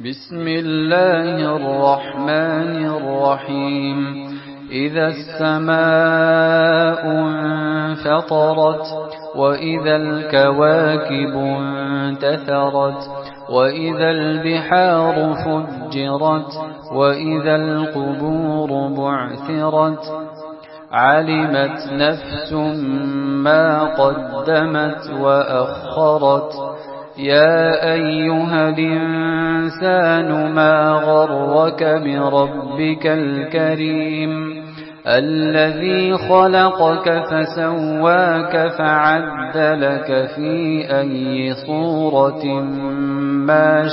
بسم الله الرحمن الرحيم إذا السماء انفطرت وإذا الكواكب انتثرت وإذا البحار فجرت وإذا القبور بعثرت علمت نفس ما قدمت وأخرت يا أيها الإنسان ما غرك بربك الكريم الذي خلقك فسواك فعدلك في أي صورة ما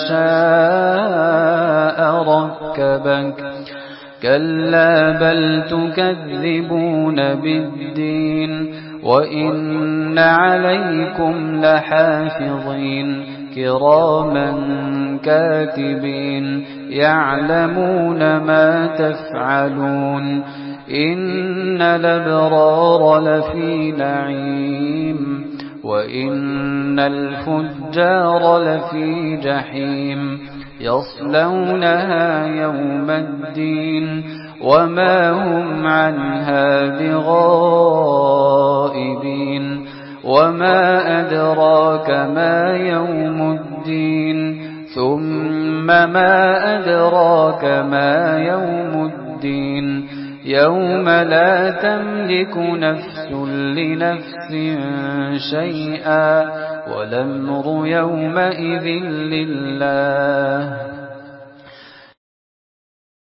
شاء ركبك كلا بل تكذبون بالدين وإن عليكم لحافظين كراما كاتبين يعلمون ما تفعلون إن الأبرار لفي نعيم وإن الفجار لفي جحيم يصلونها يوم الدين وما هم عنها بغائبين وما أدراك ما يوم الدين ثم ما أدراك ما يوم الدين يوم لا تملك نفس لنفس شيئا والأمر يومئذ لله